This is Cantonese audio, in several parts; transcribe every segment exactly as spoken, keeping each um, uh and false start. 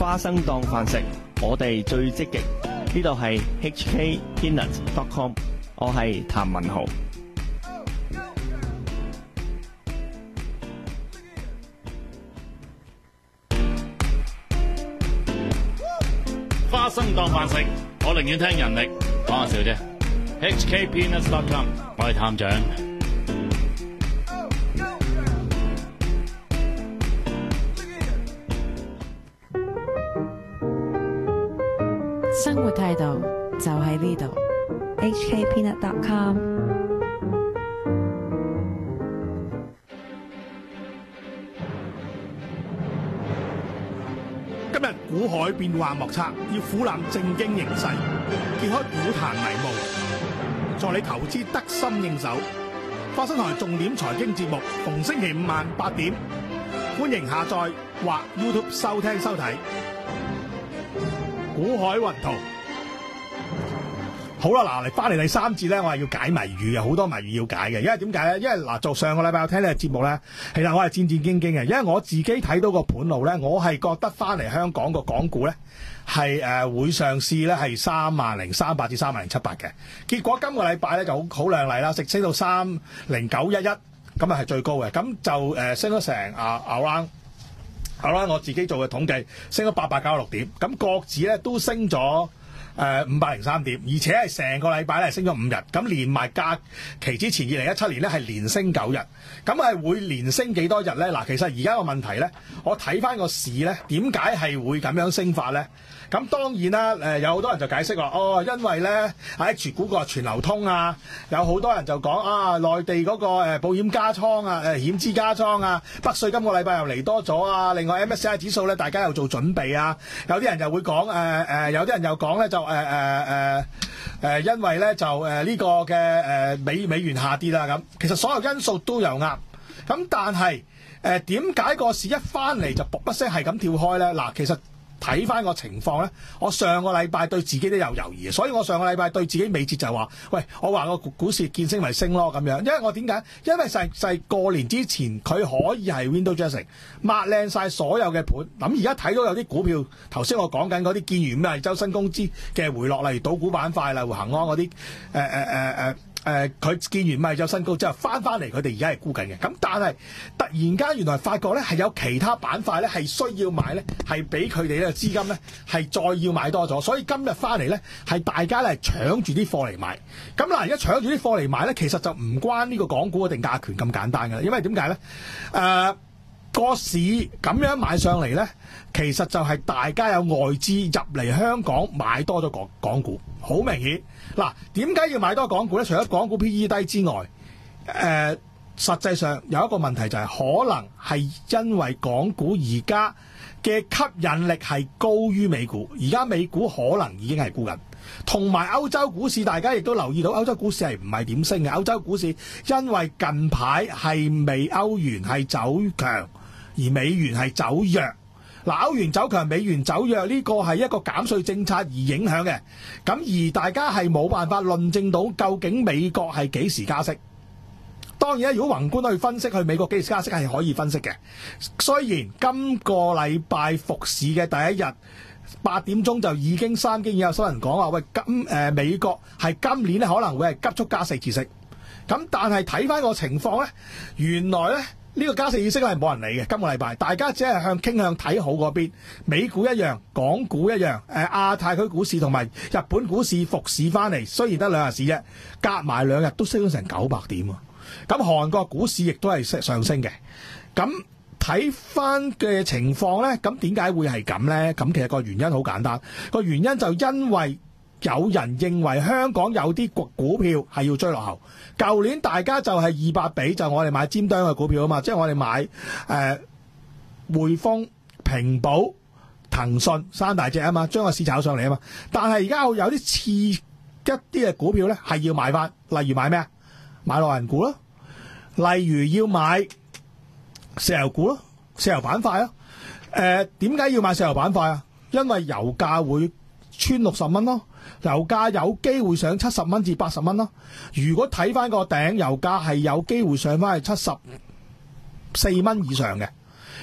花生當飯食，我哋最積極。呢度係 H K Peanut dot com， 我係譚文豪。 花生當飯食，我寧願聽人力，講下笑啫。H K Peanut dot com， 我係探長。 生活態度就喺呢度。 H K Peanut dot com。 今日股海變幻莫測，要俯瞰正經形勢，揭開股壇迷霧，助你投資得心應手。花生台重點財經節目，逢星期五晚八點，歡迎下載或 YouTube 收聽收睇。股海雲圖，好啦，嗱，嚟翻嚟第三節咧，我係要解謎語嘅，好多謎語要解嘅。因為點解咧？因為嗱，做上個禮拜我聽呢個節目咧，其實我係戰戰兢兢嘅，因為我自己睇到個盤路咧，我係覺得翻嚟香港個港股咧係誒會上試咧係三萬零三百至三萬零七百嘅。結果今個禮拜咧就好好靚麗啦，直升到三零九一一，咁啊係最高嘅，咁就誒、呃、升咗成啊 around。好啦，我自己做嘅統計，升咗八百九十六點，咁國指咧都升咗誒五百零三點，而且係成個禮拜咧升咗五日，咁連埋假期之前二零一七年咧係連升九日，咁係會連升幾多日咧？嗱，其實而家個問題咧，我睇翻個市咧，點解係會咁樣升法咧？咁當然啦，誒有好多人就解釋話，哦，因為咧喺 H 股個全流通啊，有好多人就講啊，內地嗰個誒保險加倉啊，誒險資加倉啊，北水今個禮拜又嚟多咗啊，另外 M S C I 指數咧，大家又做準備啊，有啲人又會講誒誒，有啲人又講咧就誒誒誒誒，因為咧就誒呢、呃這個嘅誒、呃、美美元下跌啦咁，其實所有因素都有啱，咁但係誒點解個市一翻嚟就卜一聲係咁跳開咧？嗱，其實睇翻個情況咧，我上個禮拜對自己都有猶豫，所以我上個禮拜對自己美節就係話，喂，我話個股市見升咪升咯咁樣，因為我點解？因為細細過年之前佢可以係 window dressing 抹靚晒所有嘅盤，咁而家睇到有啲股票，頭先我講緊嗰啲見完咩周薪工資嘅回落，例如賭股板塊啦、恆安嗰啲，誒誒誒誒。呃呃誒佢、呃、見完咪就新高之後翻翻嚟，佢哋而家係沽緊嘅。咁但係突然間原來發覺咧係有其他板塊咧係需要買咧，係俾佢哋呢個資金咧係再要買多咗，所以今日翻嚟咧係大家咧搶住啲貨嚟買。咁嗱，而家搶住啲貨嚟買咧，其實就唔關呢個港股嘅定價權咁簡單㗎啦。因為點解咧？誒、呃、個市咁樣買上嚟咧，其實就係大家有外資入嚟香港買多咗港港股，好明顯。嗱，點解要買多港股咧？除咗港股 P E 低之外，誒、呃，實際上有一個問題就係、是、可能係因為港股而家嘅吸引力係高於美股，而家美股可能已經係沽緊，同埋歐洲股市，大家亦都留意到歐洲股市係唔係點升嘅？歐洲股市因為近排係未歐元係走強，而美元係走弱。嗱，歐元走強，美元走弱，呢個係一個減稅政策而影響嘅。咁而大家係冇辦法論證到究竟美國係幾時加息。當然啦，如果宏觀去分析，去美國幾時加息係可以分析嘅。雖然今個禮拜復市嘅第一日八點鐘就已經三經已有新聞講話，喂，今誒、呃、美國係今年咧可能會係急速加四次息。咁但係睇翻個情況咧，原來咧。呢個加息意識係冇人理嘅，今個禮拜大家只係向傾向睇好嗰邊，美股一樣，港股一樣，誒、呃、亞太區股市同埋日本股市復市翻嚟，雖然得兩日市啫，夾埋兩日都升咗成九百點啊！咁韓國股市亦都係上升嘅，咁睇翻嘅情況咧，咁點解會係咁咧？咁其實個原因好簡單，個原因就因為有人認為香港有啲股股票係要追落後。舊年大家就係二百比，就我哋買尖端嘅股票啊嘛，即係我哋買誒、呃、匯豐、平保、騰訊三大隻啊嘛，將個市炒上嚟啊嘛。但係而家有啲次一啲嘅股票咧係要買翻，例如買咩啊？買內銀股咯，例如要買石油股咯，石油板塊咯。誒點解要買石油板塊啊？因為油價會穿六十蚊咯。油價有機會上七十蚊至八十蚊咯。如果睇翻個頂，油價係有機會上翻去七十四蚊以上嘅。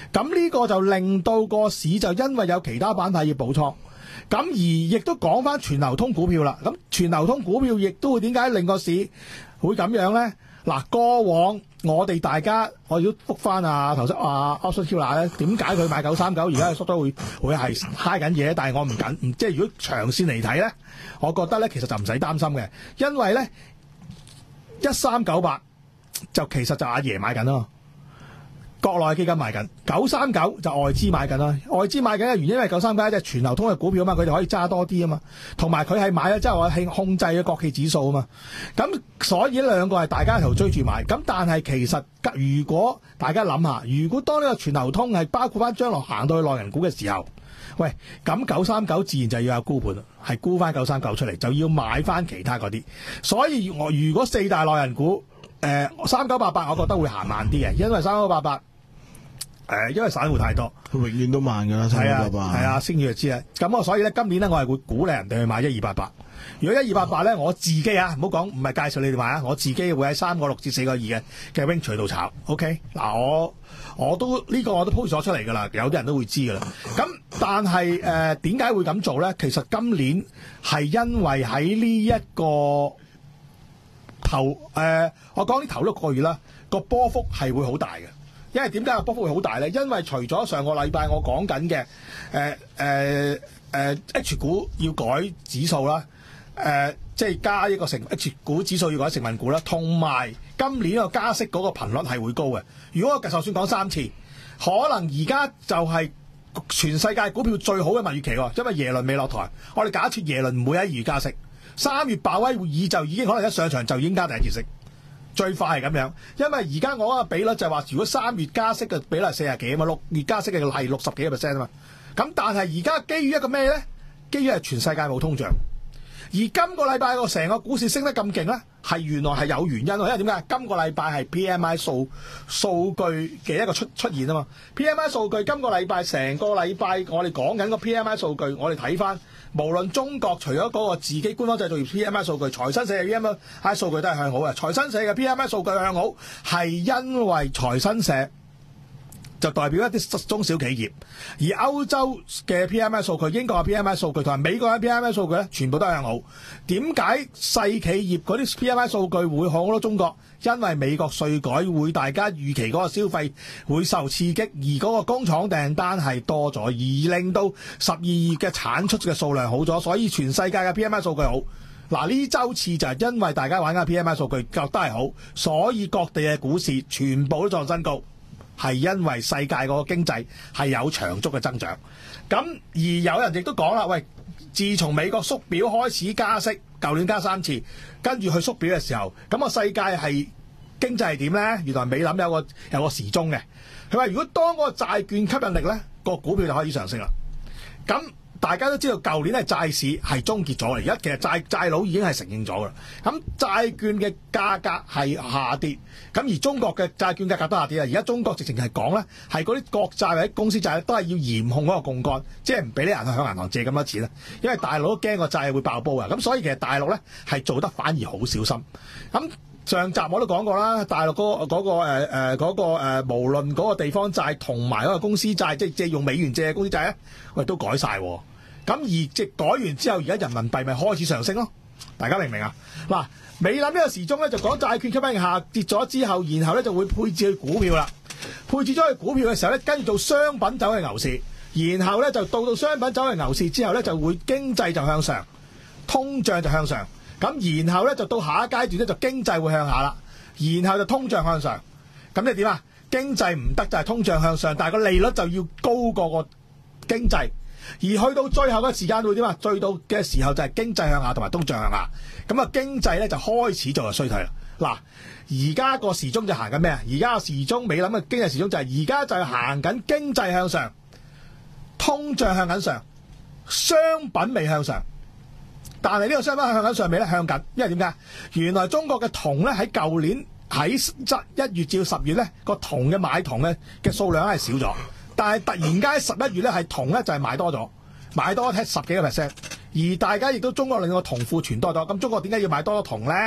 咁呢個就令到個市就因為有其他板塊要補倉，咁而亦都講翻全流通股票啦。咁全流通股票亦都會點解令個市會咁樣咧？嗱，過往我哋大家我要覆翻啊頭先啊 Option Killer 咧，點解佢買九三九而家縮都會會係揩緊嘢？但係我唔緊，唔即係如果長線嚟睇咧，我覺得咧其實就唔使擔心嘅，因為咧一三九八就其實就阿爺買緊咯。國內基金買緊九三九就外資買緊啦，外資買緊嘅原因因為九三九一隻全流通嘅股票啊嘛，佢哋可以揸多啲啊嘛，同埋佢係買咗之後係控制嘅國企指數啊嘛，咁所以兩個係大家一齊追住買，咁但係其實如果大家諗下，如果當呢個全流通係包括翻將來行到去內銀股嘅時候，喂，咁九三九自然就要有沽盤，係沽翻九三九出嚟，就要買翻其他嗰啲，所以我如果四大內銀股誒三九八八，我覺得會行慢啲嘅，因為三九八八。誒，因為散戶太多， 佢永遠都慢㗎啦，三九八八。 係啊，升住就知啦。咁我所以咧，今年咧，我係會鼓勵人哋去買一二八八。如果一二八八咧，我自己啊，唔好講，唔係介紹你哋買啊，我自己會喺三個六至四個二嘅嘅 range 渠度炒。OK，嗱，我我都呢、呢個我都 post 咗出嚟㗎啦，有啲人都會知㗎啦。咁但係誒點解會咁做咧？其實今年係因為喺呢一個頭誒、呃，我講呢頭六個月啦，個波幅係會好大嘅。因為點解個波幅會好大咧？因為除咗上個禮拜我講緊嘅誒誒誒 H 股要改指數啦，誒、呃、即係加一個成 H 股指數要改成分股啦，同埋今年個加息嗰個頻率係會高嘅。如果我就算講三次，可能而家就係全世界股票最好嘅蜜月期喎，因為耶倫未落台。我哋假設耶倫唔會喺二月加息，三月鮑威會議就已經可能一上場就已經加第一次息。最快係咁樣，因為而家我個比率就係話，如果三月加息嘅比率係四十幾啊嘛，六月加息嘅係六十幾個 percent 啊嘛。咁但係而家基於一個咩咧？基於係全世界冇通脹，而今個禮拜個成個股市升得咁勁咧，係原來係有原因喎。因為點解？今個禮拜係 P M I 數數據嘅一個出出現啊嘛。P M I 數據今個禮拜成個禮拜我哋講緊個 P M I 數據，我哋睇翻。無論中國除咗嗰個自己官方製造業 P M I 數據，財新社嘅 P M I 數據都係向好嘅。財新社嘅 P M I 數據向好，係因為財新社就代表一啲中小企業，而歐洲嘅 P M I 數據、英國嘅 P M I 數據同埋美國嘅 P M I 數據咧，全部都係向好。點解細企業嗰啲 P M I 數據會好過中國？因為美國稅改會大家預期嗰個消費會受刺激，而嗰個工廠訂單係多咗，而令到十二月嘅產出嘅數量好咗，所以全世界嘅 P M I 數據好。嗱，呢週次就係因為大家玩緊 P M I 數據覺得係好，所以各地嘅股市全部都創新高，係因為世界嗰個經濟係有長足嘅增長。咁而有人亦都講啦，喂，自從美國縮表開始加息，舊年加三次，跟住去縮表嘅時候，咁個世界係經濟係點咧？原來美林有個有個時鐘嘅，佢話如果當嗰個債券吸引力咧，個股票就開始上升啦。咁大家都知道舊年係債市係終結咗，而家其實債債佬已經係承認咗噶啦。咁債券嘅價格係下跌，咁而中國嘅債券價格都下跌啊！而家中國直情係講咧，係嗰啲國債或者公司債都係要嚴控嗰個槓桿，即係唔俾啲人去向銀行借咁多錢啦。因為大陸都驚個債會爆煲啊！咁所以其實大陸咧係做得反而好小心。咁上集我都講過啦，大陸嗰、嗰個嗰、嗰個誒誒嗰個誒、呃，無論嗰個地方債同埋嗰個公司債，即係借用美元借嘅公司債咧，喂都改晒。咁而即改完之後，而家人民幣咪開始上升咯？大家明唔明啊？嗱，美林呢個時鐘咧就講債券吸引力下跌咗之後，然後咧就會配置去股票啦。配置咗去股票嘅時候咧，跟住做商品走去牛市，然後咧就到到商品走去牛市之後咧，就會經濟就向上，通脹就向上。咁然後咧就到下一階段咧就經濟會向下啦，然後就通脹向上。咁你點啊？經濟唔得就係通脹向上，但係個利率就要高過個經濟。而去到最後嘅時間會點啊？最到嘅時候就係經濟向下同埋通脹向下，咁啊經濟咧就開始做衰退啦。嗱，而家個時鐘就行緊咩啊？而家個時鐘未諗嘅經濟時鐘就係而家就係行緊經濟向上，通脹向緊上，商品未向上。但係呢個商品向緊上未咧？向緊，因為點解？原來中國嘅銅咧喺舊年喺一月至十月咧個銅嘅買銅嘅嘅數量係少咗。但係突然間十一月咧係銅咧就係買多咗，買多咗十幾個 percent， 而大家亦都中國令個銅庫存多咗。咁中國點解要買多咗銅咧？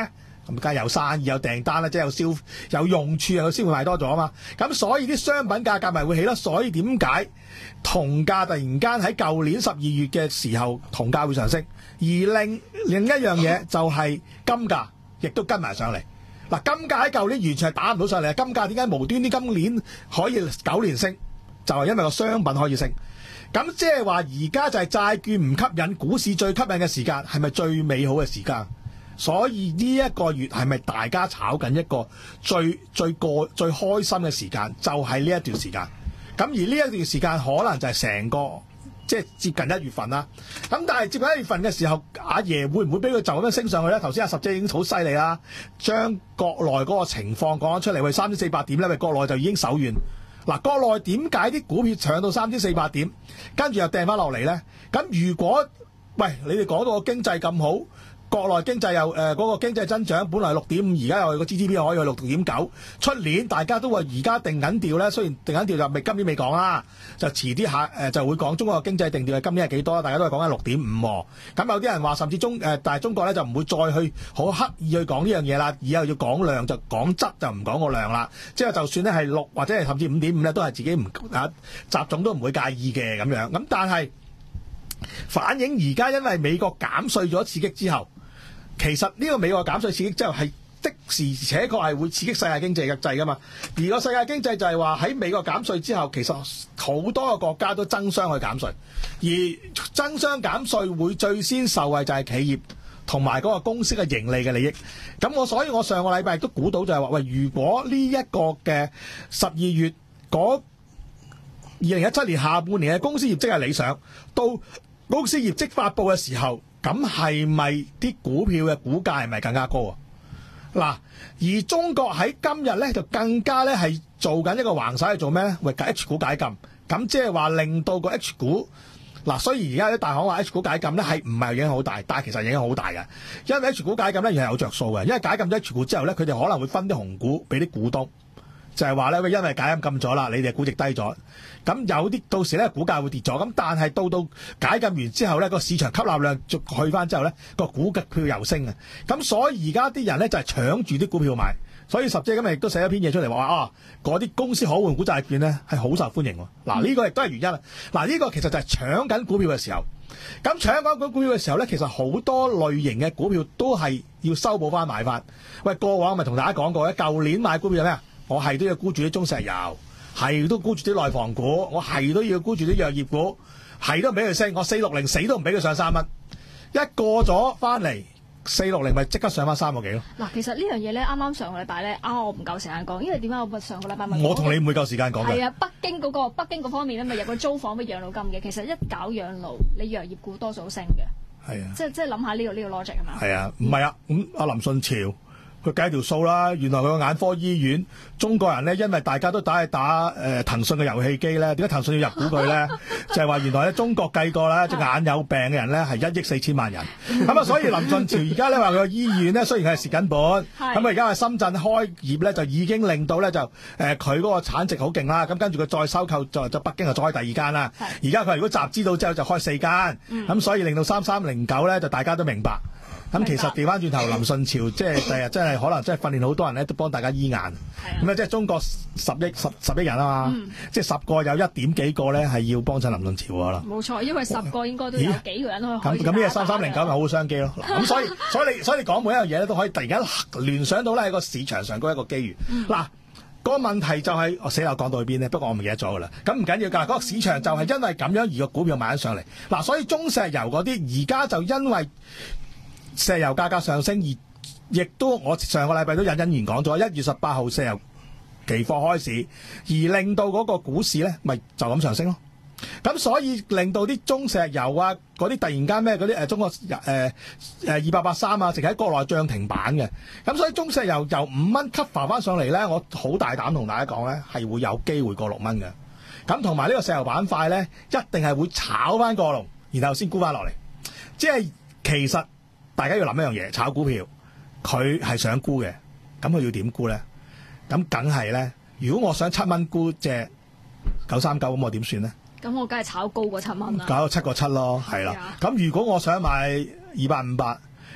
咁梗係有生意有訂單啦，即係有消有用處啊，佢先會賣多咗啊嘛。咁所以啲商品價格咪會起咯。所以點解銅價突然間喺舊年十二月嘅時候銅價會上升，而另另一樣嘢就係金價亦都跟埋上嚟。嗱，金價喺舊年完全係打唔到上嚟，金價點解無端端今年可以九年升？就係因為個商品可以升。咁即係話而家就係債券唔吸引，股市最吸引嘅時間係咪最美好嘅時間？所以呢一個月係咪大家炒緊一個最最過最開心嘅時間？就係呢一段時間。咁而呢一段時間可能就係成個即係接近一月份啦。咁但係接近一月份嘅時候，阿爺會唔會俾佢就咁樣升上去咧？頭先阿十姐已經好犀利啦，將國內嗰個情況講咗出嚟，喂，三千四百點咧，喂，國內就已經手軟。嗱，國內點解啲股票搶到三千四百點，跟住又掟翻落嚟咧？咁如果喂你哋講到個經濟咁好，國內經濟又誒嗰個經濟增長本來六點五，而家又個 G D P 可以去六點九，出年大家都話而家定緊調咧，雖然定緊調就未今年未講啦，就遲啲下誒就會講中國嘅經濟定調係今年係幾多，大家都係講緊六點五。咁有啲人話甚至中誒、呃，但係中國咧就唔會再去好刻意去講呢樣嘢啦，以後要講量就講質就唔講個量啦。即係就算咧係六或者係甚至五點五咧，都係自己唔啊習總都唔會介意嘅咁樣。咁但係反映而家因為美國減稅咗刺激之後。其實呢個美國減稅刺激之後係的時且確係會刺激世界經濟嘅制㗎嘛，而個世界經濟就係話喺美國減稅之後，其實好多個國家都爭相去減稅，而爭相減稅會最先受惠就係企業同埋嗰個公司嘅盈利嘅利益。咁我所以我上個禮拜亦都估到就係話，喂，如果呢一個嘅十二月嗰二零一七年下半年嘅公司業績係理想，到公司業績發布嘅時候。咁係咪啲股票嘅股價係咪更加高啊？嗱，而中國喺今日咧就更加咧係做緊一個橫手係做咩咧？為 H 股解禁，咁即係話令到個 H 股嗱，雖然而家啲大行話 H 股解禁咧係唔係影響好大，但係其實影響好大嘅，因為 H 股解禁咧而係有着數嘅，因為解禁咗 H 股之後咧，佢哋可能會分啲紅股俾啲股東。就係話咧，因為解禁禁咗啦，你哋估值低咗，咁有啲到時咧股價會跌咗，咁但係到到解禁完之後咧，個市場吸納量就去翻之後咧，個股嘅票又升啊，咁所以而家啲人咧就係搶住啲股票買，所以十姐今日亦都寫一篇嘢出嚟話啊，嗰啲公司可換股債券咧係好受歡迎喎，嗱呢個亦都係原因啊，嗱呢個其實就係搶緊股票嘅時候，咁搶緊股票嘅時候咧，其實好多類型嘅股票都係要修補翻買翻，喂，過往咪同大家講過咧，舊年買股票係咩啊？我係都要沽住啲中石油，係都沽住啲內房股，我係都要沽住啲藥業股，係都唔俾佢升，我四六零死都唔俾佢上三蚊，一過咗翻嚟四六零咪即刻上翻三個幾咯。嗱， 其實呢樣嘢咧，啱啱上個禮拜咧，啊我唔夠時間講，因為點解我上個禮拜問我同你唔會夠時間講嘅。 係啊，北京嗰、嗰個北京嗰方面咧，咪有個租房俾養老金嘅。其實一搞養老，你藥業股多數升嘅。係啊，即係即係諗下呢個呢個 logic 係嘛？係啊，唔係啊，咁阿林順潮。佢計條數啦，原來佢個眼科醫院，中國人咧，因為大家都打係打誒騰訊嘅遊戲機咧，點解騰訊要入股佢咧？就係話原來咧，中國計過咧，隻眼有病嘅人咧係一億四千萬人，咁啊，所以林順潮而家咧話佢個醫院咧，雖然係蝕緊本，咁啊而家喺深圳開業咧，就已經令到咧就誒佢嗰個產值好勁啦，咁跟住佢再收購就就北京就再開第二間啦，而家佢如果集資到之後就開四間，咁、嗯、所以令到三三零九咧就大家都明白。咁其實調翻轉頭，林順潮即係第日真係可能真係訓練好多人咧，都幫大家醫眼。咁啊，即係中國十億十十億人啊嘛，嗯、即係十個有一點幾個咧係要幫襯林順潮㗎啦。冇錯，因為十個應該都有幾個人可以開。咁咁呢個三三零九咪好商機咯。咁所以所以你所以你講每一樣嘢咧都可以突然間聯想到咧喺個市場上嗰一個機遇。嗱、嗯，嗰、那個問題就係、是、我死啦講到去邊咧？不過我唔記得咗㗎啦。咁唔緊要㗎，嗰、那個市場就係因為咁樣而個股票買咗上嚟。嗱，所以中石油嗰啲而家就因為石油價格上升，而亦都我上個禮拜都隱隱然講咗，一月十八號石油期貨開市，而令到嗰個股市咧，咪就咁上升咯。咁所以令到啲中石油啊，嗰啲突然間咩嗰啲誒中國誒誒二八八三啊，直喺國內漲停板嘅。咁所以中石油由五蚊 cover 翻上嚟咧，我好大膽同大家講咧，係會有機會過六蚊嘅。咁同埋呢個石油板塊咧，一定係會炒翻過龍，然後先沽翻落嚟。即係其實。大家要諗一樣嘢，炒股票佢係想沽嘅，咁佢要點沽咧？咁梗係咧，如果我想七蚊沽隻九三九，咁我點算咧？咁我梗係炒高過七蚊啦，搞到七個七咯，係啦。咁如果我想買二八五八，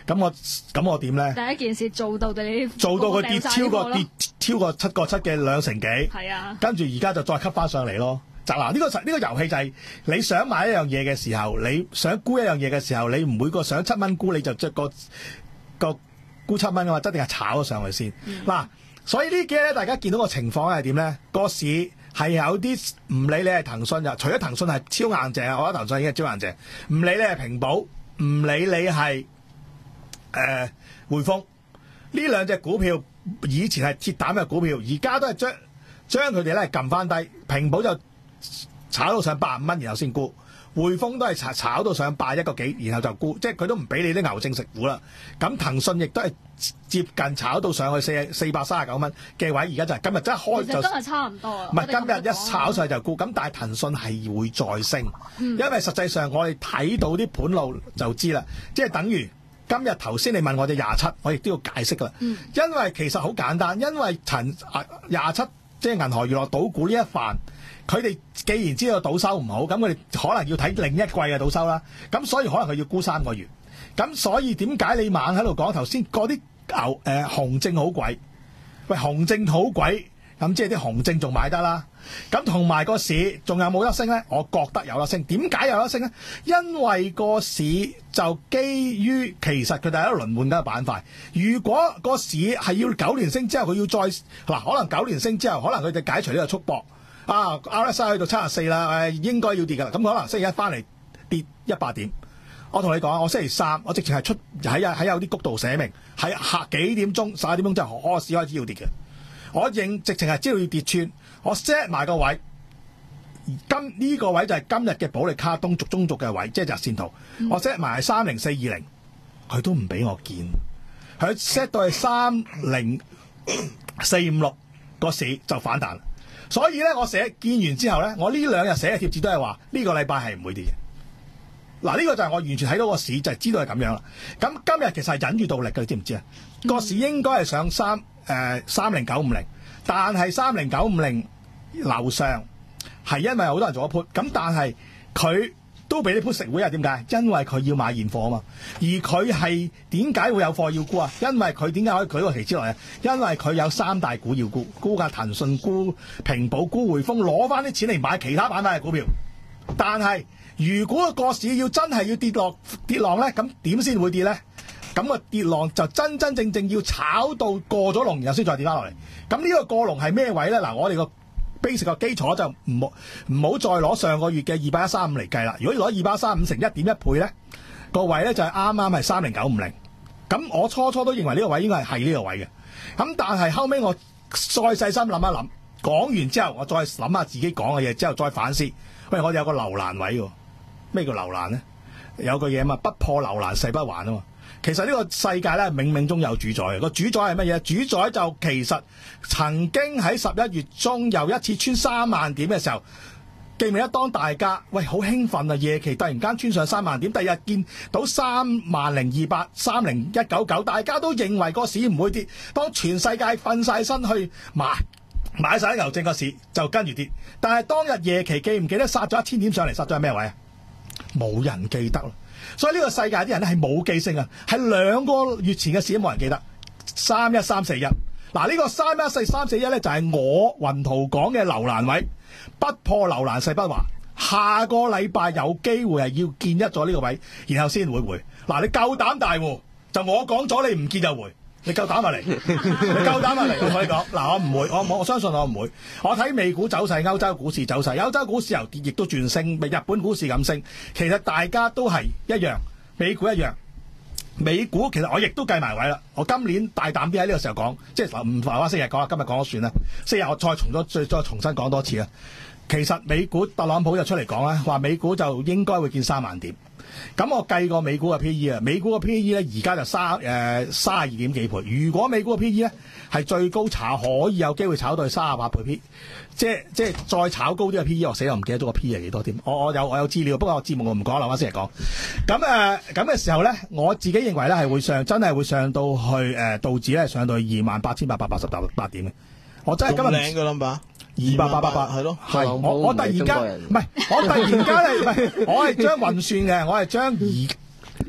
咁我咁我點咧？ 第一件事做到你做到佢跌超過跌超過七個七嘅兩成幾， 係啊， 跟住而家就再吸翻上嚟咯。就嗱呢個呢、呢個遊戲就係你想買一樣嘢嘅時候，你想沽一樣嘢嘅時候，你唔會個想七蚊沽你就即個個沽七蚊啊嘛，一定係炒咗上去先。嗱、嗯，所以呢幾日咧，大家見到個情況係點咧？個市係有啲唔理你係騰訊就，除咗騰訊係超硬淨，我覺得騰訊已經係超硬淨。唔理你係平保，唔理你係誒匯豐，呢兩隻股票以前係鐵膽嘅股票，而家都係將將佢哋咧撳翻低，平保就炒到上八十五蚊，然後先沽；匯豐都係炒炒到上八一個幾，然後就沽，即係佢都唔俾你啲牛證食股啦。咁騰訊亦都係接近炒到上去四四百三十九蚊嘅位，而家就係今日真係開就， 其實真係差唔多啊。 唔係今日一炒上去就沽，咁但係騰訊係會再升，嗯、因為實際上我哋睇到啲盤路就知啦，即係等於今日頭先你問我哋廿七，我亦都要解釋㗎啦。嗯、因為其實好簡單，因為陳廿七即係銀河娛樂賭股呢一範。佢哋既然知道賭收唔好，咁佢哋可能要睇另一季嘅賭收啦。咁所以可能佢要沽三個月。咁所以點解你猛喺度講頭先嗰啲牛誒紅證好貴？喂，紅證好貴，咁即係啲紅證仲買得啦。咁同埋個市仲有冇得升咧？我覺得有得升。點解有得升咧？因為個市就基於其實佢哋喺度輪換緊個板塊。如果個市係要九年升之後，佢要再嗱，可能九年升之後，可能佢哋解除呢個束縛。啊 ，R S I 去到七十四啦，誒應該要跌㗎啦。咁可能星期一翻嚟跌一百點。我同你講，我星期三我直情係出喺喺有啲谷度寫明，喺下幾點鐘十一點鐘之後開始開始要跌嘅。我認直情係知道要跌穿，我 set 埋個位。今呢、這個位就係今日嘅保利卡東軸中軸嘅位，即係日線圖。嗯、我 set 埋係三零四二零，佢都唔俾我見。佢 set 到係三零四五六個市就反彈。所以咧，我寫見完之後咧，我呢兩日寫嘅貼紙都係話呢個禮拜係唔會跌嘅。嗱，呢個就係我完全睇到個市就係、是、知道係咁樣啦。咁今日其實係忍住倒力嘅，你知唔知啊？嗯、個市應該係上三誒三零九五零，但係三零九五零樓上係因為好多人做咗 put，咁但係佢都俾啲 put 食會啊？點解？因為佢要買現貨啊嘛。而佢係點解會有貨要沽啊？因為佢點解可以舉個期之內啊？因為佢有三大股要沽，沽價騰訊、沽平保、沽匯豐，攞翻啲錢嚟買其他板塊嘅股票。但係如果個市要真係要跌落跌浪咧，咁點先會跌咧？咁個跌浪就真真正正要炒到過咗龍，然後先再跌翻落嚟。咁呢個過龍係咩位咧？嗱，我哋個 basic 個基礎就唔好唔好再攞上個月嘅二百一三五嚟計啦。如果攞二百一三五乘一點一倍咧，個位咧就係啱啱係三零九五零。咁我初初都認為呢個位應該係係呢個位嘅。咁但係後尾我再細心諗一諗，講完之後我再諗下自己講嘅嘢，之後再反思。喂，我哋有個樓蘭位喎。咩叫樓蘭咧？有個嘢嘛，不破樓蘭誓不還啊嘛。其實呢個世界咧，冥冥中有主宰嘅。個主宰係乜嘢？主宰就其實曾經喺十一月中又一次穿三萬點嘅時候，記唔記得當大家喂好興奮啊，夜期突然間穿上三萬點，第二日見到三萬零二百、三零一九九，大家都認為個市唔會跌。當全世界瞓晒身去買買晒啲牛證，個市就跟住跌。但係當日夜期記唔記得殺咗一千點上嚟，殺咗係咩位啊？冇人記得啦。所以呢個世界啲人咧係冇記性啊，係兩個月前嘅事都冇人記得。三一三四一，嗱呢個三一四三四一咧就係我雲圖講嘅樓蘭位，不破樓蘭誓不還。下個禮拜有機會係要見一咗呢個位，然後先會回。嗱，你夠膽大戶，就我講咗你唔見就回。你夠膽咪嚟，你夠膽咪嚟，我同你講，嗱我唔會，我我我相信我唔會，我睇美股走勢、歐洲股市走勢，歐洲股市由跌亦都轉升，日本股市咁升，其實大家都係一樣，美股一樣，美股其實我亦都計埋位啦，我今年大膽啲喺呢個時候講，即係唔係話星期日講啦，今日講咗算啦，星期日我再重咗再再重新講多次啦，其實美股特朗普就出嚟講啦，話美股就應該會見三萬點。咁我計過美股嘅 P E 啊，美股嘅 P E 咧而家就三誒三十二點幾倍。如果美股嘅 P E 咧係最高炒可以有機會炒到去三十八倍 P， 即係即係再炒高啲嘅 P E， 我死我唔記得咗個 P E 係幾多添。我我有我有資料，不過我節目我唔講啦，我先嚟講。咁誒咁嘅時候咧，我自己認為咧係會上真係會上到去誒、呃、道指咧上到去二萬八千八百八十八點嘅。我真係今日靚嘅 number。 二八八八八係咯，係我我突然間唔係，我突然間係唔係，我係將運算嘅，我係將而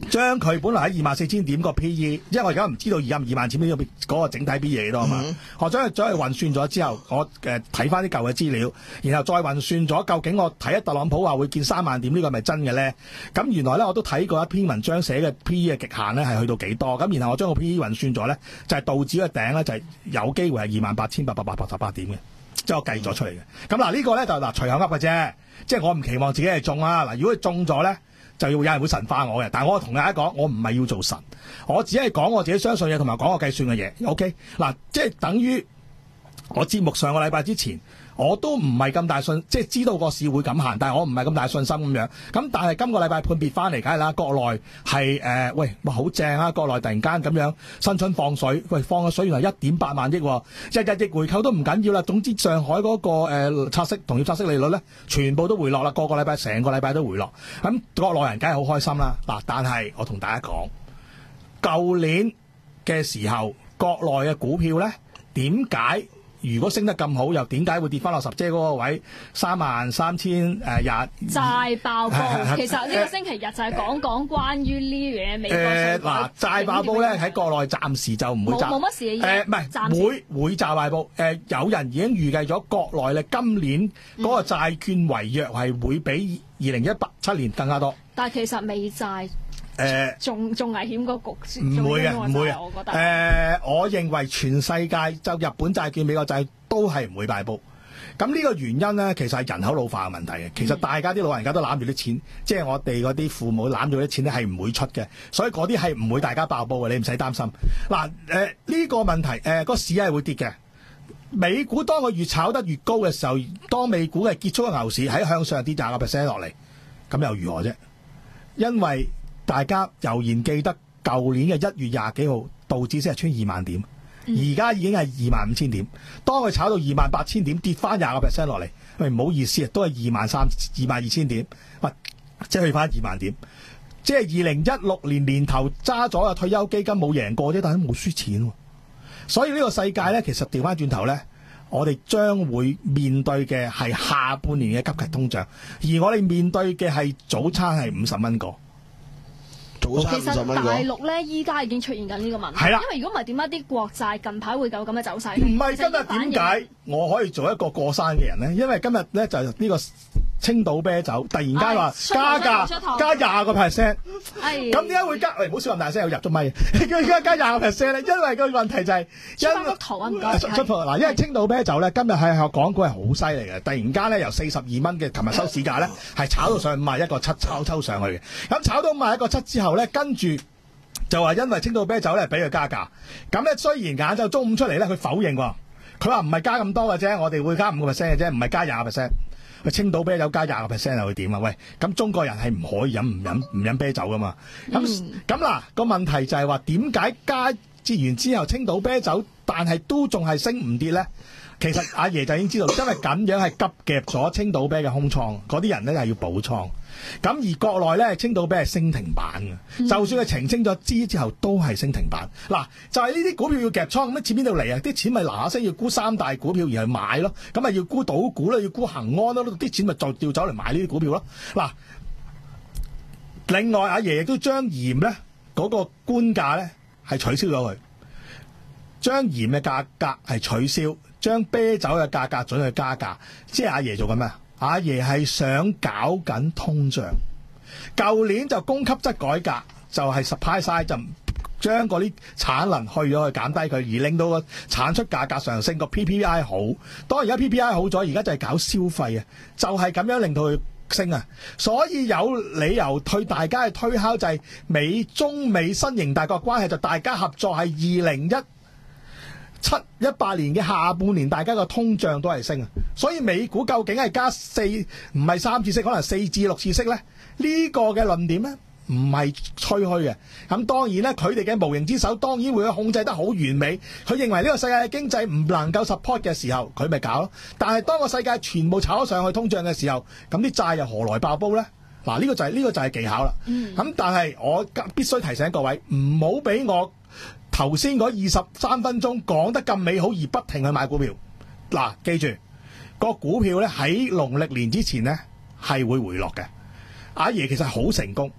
將佢本來喺二萬四千點個 P E， 因為我而家唔知道而家二萬千點嗰個整體 P E 幾多啊嘛，嗯、我將佢將佢運算咗之後，我誒睇翻啲舊嘅資料，然後再運算咗究竟我睇一特朗普話會見三萬點呢個係咪真嘅咧？咁原來咧我都睇過一篇文章寫嘅 P E 嘅極限咧係去到幾多？咁然後我將個 P E 運算咗咧，就係、是、道指嘅頂咧就係有機會係二萬八千八百八十八點嘅，即係我計咗出嚟嘅。咁嗱呢個咧就嗱隨口噏嘅啫，即係我唔期望自己係中啊。嗱，如果佢中咗咧，就要有人會神化我嘅。但係我同大家講，我唔係要做神，我只係講我自己相信嘅，同埋講我計算嘅嘢。OK， 嗱，即係等於我節目上個禮拜之前，我都唔係咁大信，即係知道個市會咁行，但係我唔係咁大信心咁樣。咁但係今個禮拜判別翻嚟，梗係啦，國內係誒、呃、喂，哇好正啊！國內突然間咁樣新春放水，喂放嘅水原來一點八萬億、哦，日日逆回購都唔緊要啦。總之上海嗰、那個誒拆、呃、息同業拆息利率咧，全部都回落啦，個個禮拜成個禮拜都回落。咁國內人梗係好開心啦。嗱，但係我同大家講，舊年嘅時候，國內嘅股票咧點解？如果升得咁好，又點解會跌翻落十姐嗰個位三萬三千誒廿債爆煲？其實呢個星期日就係講講關於呢樣嘢美國誒嗱債爆煲咧喺國內暫時就唔會冇冇乜事嘅嘢誒，唔係會會債爆煲誒，有人已經預計咗國內咧今年嗰個債券違約係會比二零一八七年更加多。但係其實美債誒仲仲危險個局，唔會嘅，唔會嘅。我覺得誒、呃，我認為全世界就日本債券、美國債都係唔會爆煲。咁呢個原因咧，其實係人口老化嘅問題嘅。其實大家啲老人家都攬住啲錢，嗯、即係我哋嗰啲父母攬住啲錢咧，係唔會出嘅。所以嗰啲係唔會大家爆煲嘅，你唔使擔心。嗱誒呢個問題誒、呃個市係會跌嘅。美股當佢越炒得越高嘅時候，當美股係結束嘅牛市喺向上跌廿個 percent 落嚟，咁又如何啫？因為大家悠然記得舊年嘅一月廿幾號道指先係穿二萬點，而家已經係二萬五千點。當佢炒到二萬八千點，跌翻廿個 percent 落嚟，喂唔好意思啊，都係二萬三、二萬二千點，喂，即係去翻二萬點。即係二零一六年年頭揸咗嘅退休基金冇贏過啫，但係都冇輸錢喎。所以呢個世界咧，其實調翻轉頭咧，我哋將會面對嘅係下半年嘅急劇通脹，而我哋面對嘅係早餐係五十蚊個。其實大陸咧，依家已經出現緊呢個問題。係啦，因為如果唔係點解啲國債近排會有咁嘅走勢？唔係今日點解我可以做一個過山嘅人咧？因為今日咧就呢、是、個青島啤酒突然間話加價加廿個 percent， 咁點解會加？喂，唔好笑咁大聲，又入咗咪？點解加廿個 percent 咧？因為個問題就係因為圖啊，唔該。出圖嗱，因為青島啤酒咧今日係港股係好犀利嘅，突然間咧由四十二蚊嘅琴日收市價咧係炒到上五十一個七，抽抽上去嘅。咁炒到五十一個七之後咧，跟住就話因為青島啤酒咧俾佢加價。咁咧雖然晏晝中午出嚟咧，佢否認喎，佢話唔係加咁多嘅啫，我哋會加五個 percent 嘅啫，唔係加廿個 percent。喂，青島啤酒加廿個 percent 又會點啊？喂，咁中國人係唔可以飲唔飲唔飲啤酒噶嘛？咁咁嗱個問題就係話點解加節完之後青島啤酒，但係都仲係升唔跌咧？其實阿爺就已經知道，因為咁樣係急夾咗青島啤嘅空倉，嗰啲人咧係要補倉。咁而國內咧，青島啤係升停板嘅，嗯、就算佢澄清咗資之後，都係升停板。嗱，就係呢啲股票要夾倉，咁啲錢邊度嚟啊？啲錢咪嗱嗱聲要沽三大股票而去買咯，咁咪要沽賭股啦，要沽恒安咯，啲錢咪就調走嚟買呢啲股票咯。嗱，另外阿爺亦都將鹽咧嗰個官價咧係取消咗佢，將鹽嘅價格係取消，將啤酒嘅價格準去加價，即係阿爺做緊咩？阿爺係想搞緊通脹，舊年就供給側改革，就係 supply side 就將嗰啲產能去咗去減低佢，而令到個產出價格上升，個 P P I 好。當而家 P P I 好咗，而家就係搞消費啊，就係、是、咁樣令到佢升啊。所以有理由對大家嘅推敲就係美中美新型大國關係，就大家合作係二零一七一八年嘅下半年，大家個通脹都係升啊，所以美股究竟係加四唔係三次息，可能四至六次息咧？呢、這個嘅論點咧唔係吹噓嘅。咁當然咧，佢哋嘅無形之手當然會控制得好完美。佢認為呢個世界嘅經濟唔能夠 support 嘅時候，佢咪搞咯。但係當個世界全部炒咗上去通脹嘅時候，咁啲債又何來爆煲咧？嗱、啊，呢、這個就係、是、呢、這個就係技巧啦。咁、嗯、但係我必須提醒各位，唔好俾我頭先嗰二十三分鐘講得咁美好而不停去買股票。嗱、啊，記住個股票咧喺農曆年之前咧係會回落嘅。阿爺其實好成功，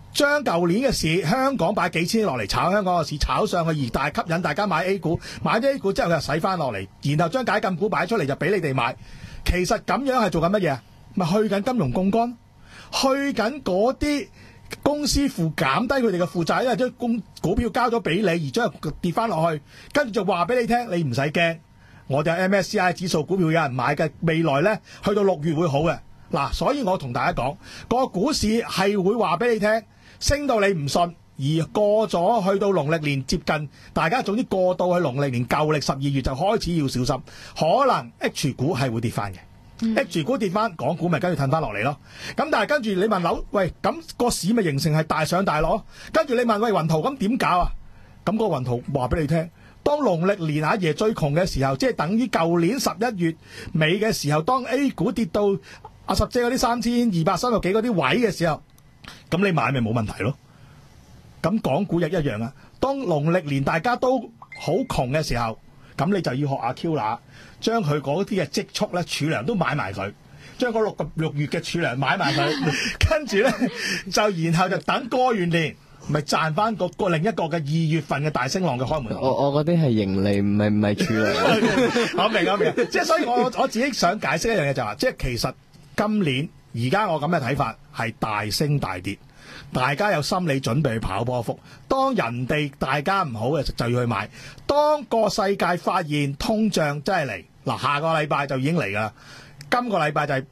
將舊年嘅市香港擺幾千億落嚟炒香港嘅市炒上去，而大吸引大家買 A 股，買咗 A 股之後佢就洗翻落嚟，然後將解禁股擺出嚟就俾你哋買。其實咁樣係做緊乜嘢？咪去緊金融槓桿，去緊嗰啲公司負減低佢哋嘅負債，因為將公股票交咗俾你，而將佢跌翻落去，跟住就話俾你聽，你唔使驚，我哋 M S C I 指數股票有人買嘅，未來呢去到六月會好嘅。嗱，所以我同大家講，個股市係會話俾你聽，升到你唔信，而過咗去到農曆年接近，大家總之過到去農曆年舊歷十二月就開始要小心，可能 H 股係會跌翻嘅。嗯、H 股跌翻，港股咪跟住褪翻落嚟咯。咁但係跟住你問樓，喂，咁、個市咪形成係大上大落？跟住你問喂雲圖咁點搞啊？咁、個雲圖話俾你聽，當農曆年阿爺最窮嘅時候，即係等於舊年十一月尾嘅時候，當 A 股跌到阿十姐嗰啲三千二百三十幾嗰啲位嘅時候，咁你買咪冇問題咯。咁港股亦一樣啊。當農曆年大家都好窮嘅時候，咁你就要學阿 Q 啦，將佢嗰啲嘅積蓄咧儲糧都買埋佢，將嗰六個六月嘅儲糧買埋佢，跟住咧就然後就等過完年，咪賺翻個個另一個嘅二月份嘅大升浪嘅開門。 我我嗰啲係盈利，唔係唔係儲糧。 我明我明，即係所以我我自己想解釋一樣嘢就係話，即係其實今年而家我咁嘅睇法係大升大跌。大家有心理準備去跑波幅，當人哋大家唔好嘅時候就要去買。當個世界發現通脹真係嚟，嗱下個禮拜就已經嚟㗎啦。今個禮拜就係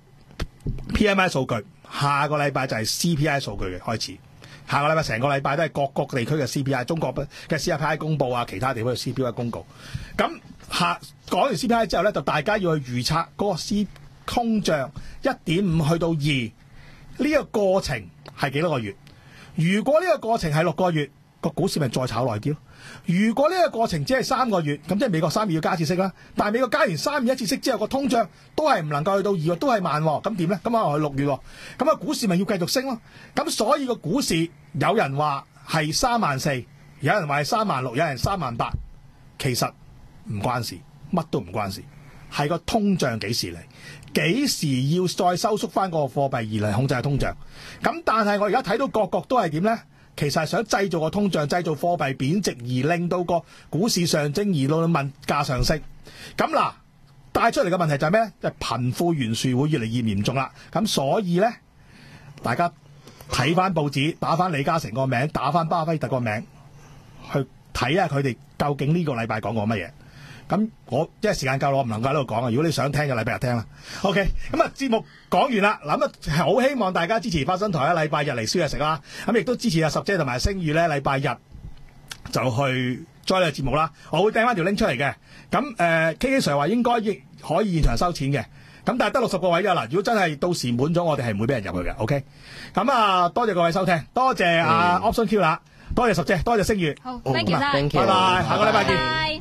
P M I 數據，下個禮拜就係 C P I 數據嘅開始。下個禮拜成個禮拜都係各個地區嘅 C P I， 中國嘅 C P I 公佈啊，其他地區嘅 C P I 公告。咁下講完 C P I 之後咧，就大家要去預測嗰個 C 通脹一點五去到二呢個過程係幾多個月？如果呢個過程係六個月，個股市咪再炒耐啲咯。如果呢個過程只係三個月，咁即係美國三月要加次息啦。但係美國加完三月一次息之後，個通脹都係唔能夠去到二月，都係慢喎。咁點咧？咁可能去六月喎。咁啊股市咪要繼續升咯。咁所以個股市有人話係三萬四，有人話係三萬六，有人三萬八，其實唔關事，乜都唔關事，係個通脹幾時嚟？幾時要再收縮翻個貨幣而嚟控制通脹？咁但係我而家睇到各國都係點呢？其實係想製造個通脹，製造貨幣貶值，而令到個股市上升，而到物價上升。咁嗱，帶出嚟嘅問題就係咩咧？就係貧富懸殊會越嚟越嚴重啦。咁所以呢，大家睇翻報紙，打翻李嘉誠個名，打翻巴菲特個名，去睇下佢哋究竟呢個禮拜講過乜嘢。咁我因為時間夠啦，我唔能夠喺度講啊。如果你想聽嘅禮拜日聽啦。OK，咁啊節目講完啦。嗱咁啊，好希望大家支持花生台啊，禮拜日嚟燒嘢食啦。咁亦都支持阿十姐同埋星宇咧，禮拜日就去 join 呢個節目啦。我會掟翻條 link 出嚟嘅。咁誒、呃、K K Sir 話應該亦可以現場收錢嘅。咁但係得六十個位㗎啦。如果真係到時滿咗，我哋係唔會俾人入去嘅。OK。咁啊，多謝各位收聽，多謝阿、啊嗯、Option Q 啦，多謝十姐，多謝星宇。 好 ，thank you 晒， 拜拜，下個禮拜見。 拜拜。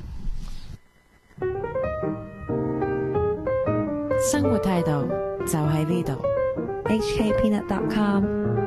生活態度就喺呢度。 H K Peanut dot com